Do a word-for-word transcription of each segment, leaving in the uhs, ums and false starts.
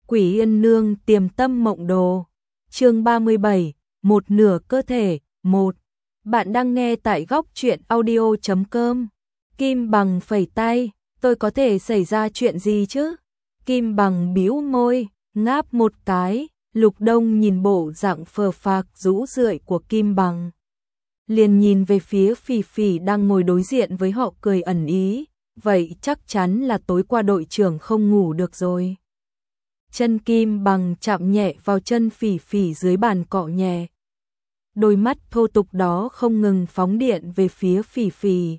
Quỷ Yên Nương Tiềm Tâm Mộng Đồ. Chương ba mươi bảy, một nửa cơ thể, một. Bạn đang nghe tại góc truyện audio chấm com. Kim Bằng phẩy tay, tôi có thể xảy ra chuyện gì chứ? Kim Bằng bĩu môi, ngáp một cái, Lục Đông nhìn bộ dạng phờ phạc rũ rượi của Kim Bằng. Liền nhìn về phía Phỉ Phỉ đang ngồi đối diện với họ cười ẩn ý, vậy chắc chắn là tối qua đội trưởng không ngủ được rồi. Chân Kim Bằng chạm nhẹ vào chân Phỉ Phỉ dưới bàn cọ nhẹ. Đôi mắt thô tục đó không ngừng phóng điện về phía Phỉ Phỉ.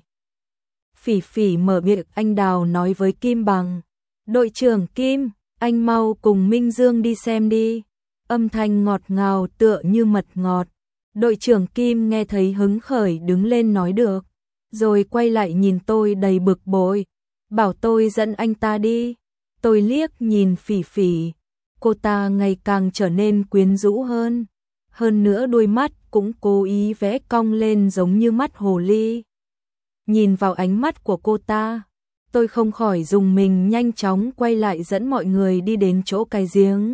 Phỉ Phỉ mở miệng anh đào nói với Kim Bằng. Đội trưởng Kim, anh mau cùng Minh Dương đi xem đi. Âm thanh ngọt ngào tựa như mật ngọt. Đội trưởng Kim nghe thấy hứng khởi đứng lên nói được. Rồi quay lại nhìn tôi đầy bực bội. Bảo tôi dẫn anh ta đi. Tôi liếc nhìn Phỉ Phỉ. Cô ta ngày càng trở nên quyến rũ hơn. Hơn nữa đôi mắt cũng cố ý vẽ cong lên giống như mắt hồ ly. Nhìn vào ánh mắt của cô ta, tôi không khỏi dùng mình nhanh chóng quay lại dẫn mọi người đi đến chỗ cái giếng.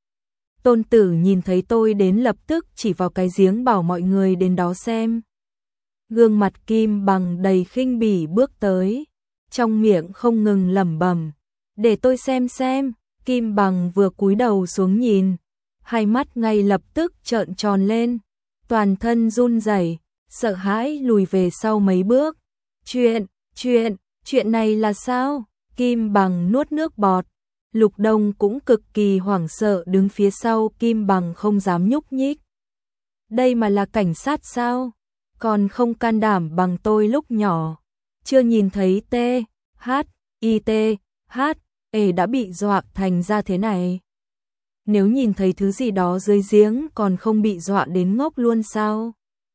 Tôn Tử nhìn thấy tôi đến lập tức chỉ vào cái giếng bảo mọi người đến đó xem. Gương mặt Kim Bằng đầy khinh bỉ bước tới, trong miệng không ngừng lẩm bẩm, để tôi xem xem. Kim Bằng vừa cúi đầu xuống nhìn, hai mắt ngay lập tức trợn tròn lên, toàn thân run rẩy, sợ hãi lùi về sau mấy bước. Chuyện, chuyện, chuyện này là sao? Kim Bằng nuốt nước bọt. Lục Đông cũng cực kỳ hoảng sợ đứng phía sau Kim Bằng không dám nhúc nhích. Đây mà là cảnh sát sao? Còn không can đảm bằng tôi lúc nhỏ. Chưa nhìn thấy T, H, I, T, H, E đã bị dọa thành ra thế này. Nếu nhìn thấy thứ gì đó dưới giếng còn không bị dọa đến ngốc luôn sao?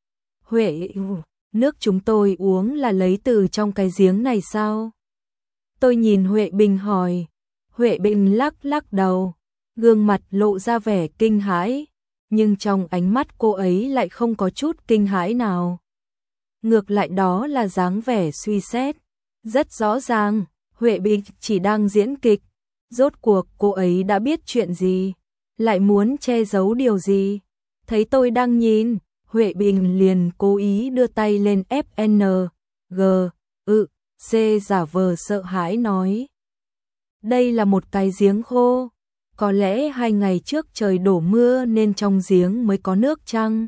Huệ, nước chúng tôi uống là lấy từ trong cái giếng này sao? Tôi nhìn Huệ Bình hỏi. Huệ Bình lắc lắc đầu, gương mặt lộ ra vẻ kinh hãi, nhưng trong ánh mắt cô ấy lại không có chút kinh hãi nào. Ngược lại đó là dáng vẻ suy xét. Rất rõ ràng, Huệ Bình chỉ đang diễn kịch. Rốt cuộc cô ấy đã biết chuyện gì, lại muốn che giấu điều gì. Thấy tôi đang nhìn, Huệ Bình liền cố ý đưa tay lên ép en giê, ự, C giả vờ sợ hãi nói. Đây là một cái giếng khô, có lẽ hai ngày trước trời đổ mưa nên trong giếng mới có nước chăng?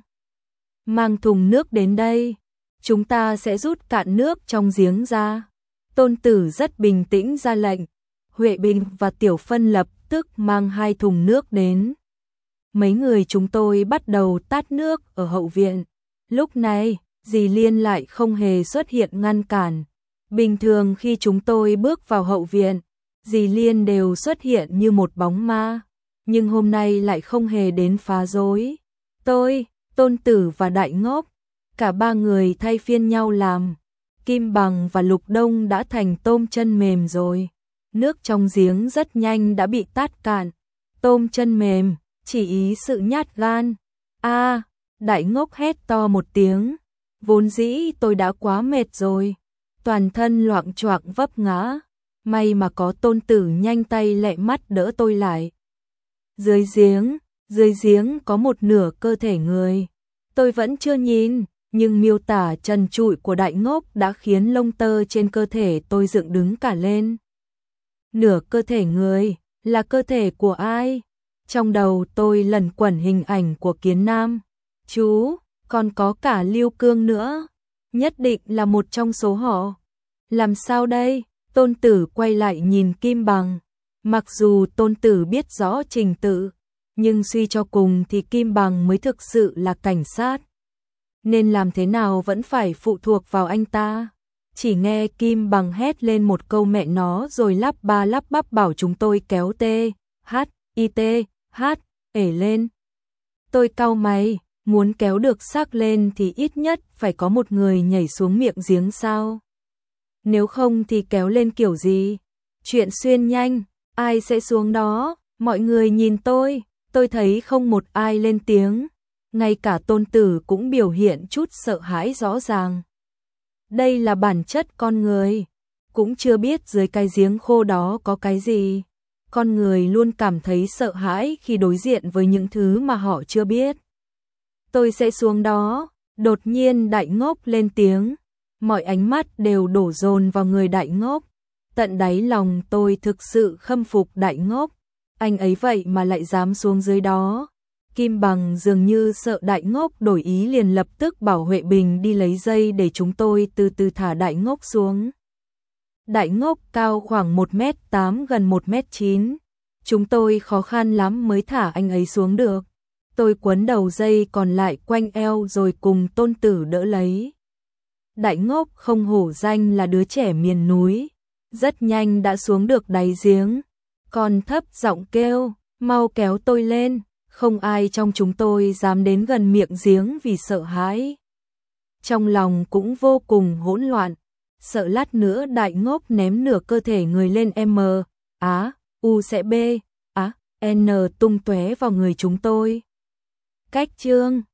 Mang thùng nước đến đây, chúng ta sẽ rút cạn nước trong giếng ra. Tôn Tử rất bình tĩnh ra lệnh, Huệ Bình và Tiểu Phân lập tức mang hai thùng nước đến. Mấy người chúng tôi bắt đầu tát nước ở hậu viện. Lúc này, dì Liên lại không hề xuất hiện ngăn cản. Bình thường khi chúng tôi bước vào hậu viện, dì Liên đều xuất hiện như một bóng ma, nhưng hôm nay lại không hề đến phá rối. Tôi, Tôn Tử và Đại Ngốc, cả ba người thay phiên nhau làm. Kim Bằng và Lục Đông đã thành tôm chân mềm rồi. Nước trong giếng rất nhanh đã bị tát cạn. Tôm chân mềm, chỉ ý sự nhát gan. A, à, Đại Ngốc hét to một tiếng. Vốn dĩ tôi đã quá mệt rồi, toàn thân loạng choạng vấp ngã. May mà có Tôn Tử nhanh tay lẹ mắt đỡ tôi lại. Dưới giếng, dưới giếng có một nửa cơ thể người. Tôi vẫn chưa nhìn, nhưng miêu tả trần trụi của Đại Ngốc đã khiến lông tơ trên cơ thể tôi dựng đứng cả lên. Nửa cơ thể người, là cơ thể của ai? Trong đầu tôi lẩn quẩn hình ảnh của Kiến Nam. Chú, còn có cả Lưu Cương nữa. Nhất định là một trong số họ. Làm sao đây? Tôn Tử quay lại nhìn Kim Bằng. Mặc dù Tôn Tử biết rõ trình tự, nhưng suy cho cùng thì Kim Bằng mới thực sự là cảnh sát. Nên làm thế nào vẫn phải phụ thuộc vào anh ta. Chỉ nghe Kim Bằng hét lên một câu mẹ nó rồi lắp ba lắp bắp bảo chúng tôi kéo T, H, I, T, H, ể lên. Tôi cau mày, muốn kéo được xác lên thì ít nhất phải có một người nhảy xuống miệng giếng sao. Nếu không thì kéo lên kiểu gì? Chuyện xuyên nhanh, ai sẽ xuống đó? Mọi người nhìn tôi, tôi thấy không một ai lên tiếng. Ngay cả Tôn Tử cũng biểu hiện chút sợ hãi rõ ràng. Đây là bản chất con người. Cũng chưa biết dưới cái giếng khô đó có cái gì. con người luôn cảm thấy sợ hãi khi đối diện với những thứ mà họ chưa biết. Tôi sẽ xuống đó, đột nhiên Đại Ngốc lên tiếng, mọi ánh mắt đều đổ dồn vào người Đại Ngốc. Tận đáy lòng tôi thực sự khâm phục Đại Ngốc, anh ấy vậy mà lại dám xuống dưới đó. Kim Bằng dường như sợ Đại Ngốc đổi ý liền lập tức bảo Huệ Bình đi lấy dây để chúng tôi từ từ thả Đại Ngốc xuống. Đại Ngốc cao khoảng một mét tám gần một mét chín, chúng tôi khó khăn lắm mới thả anh ấy xuống được. Tôi quấn đầu dây còn lại quanh eo rồi cùng Tôn Tử đỡ lấy. Đại Ngốc không hổ danh là đứa trẻ miền núi, rất nhanh đã xuống được đáy giếng, còn thấp giọng kêu, mau kéo tôi lên, không ai trong chúng tôi dám đến gần miệng giếng vì sợ hãi. Trong lòng cũng vô cùng hỗn loạn, sợ lát nữa Đại Ngốc ném nửa cơ thể người lên M, Á, U sẽ B, Á, N tung tóe vào người chúng tôi. Cách chương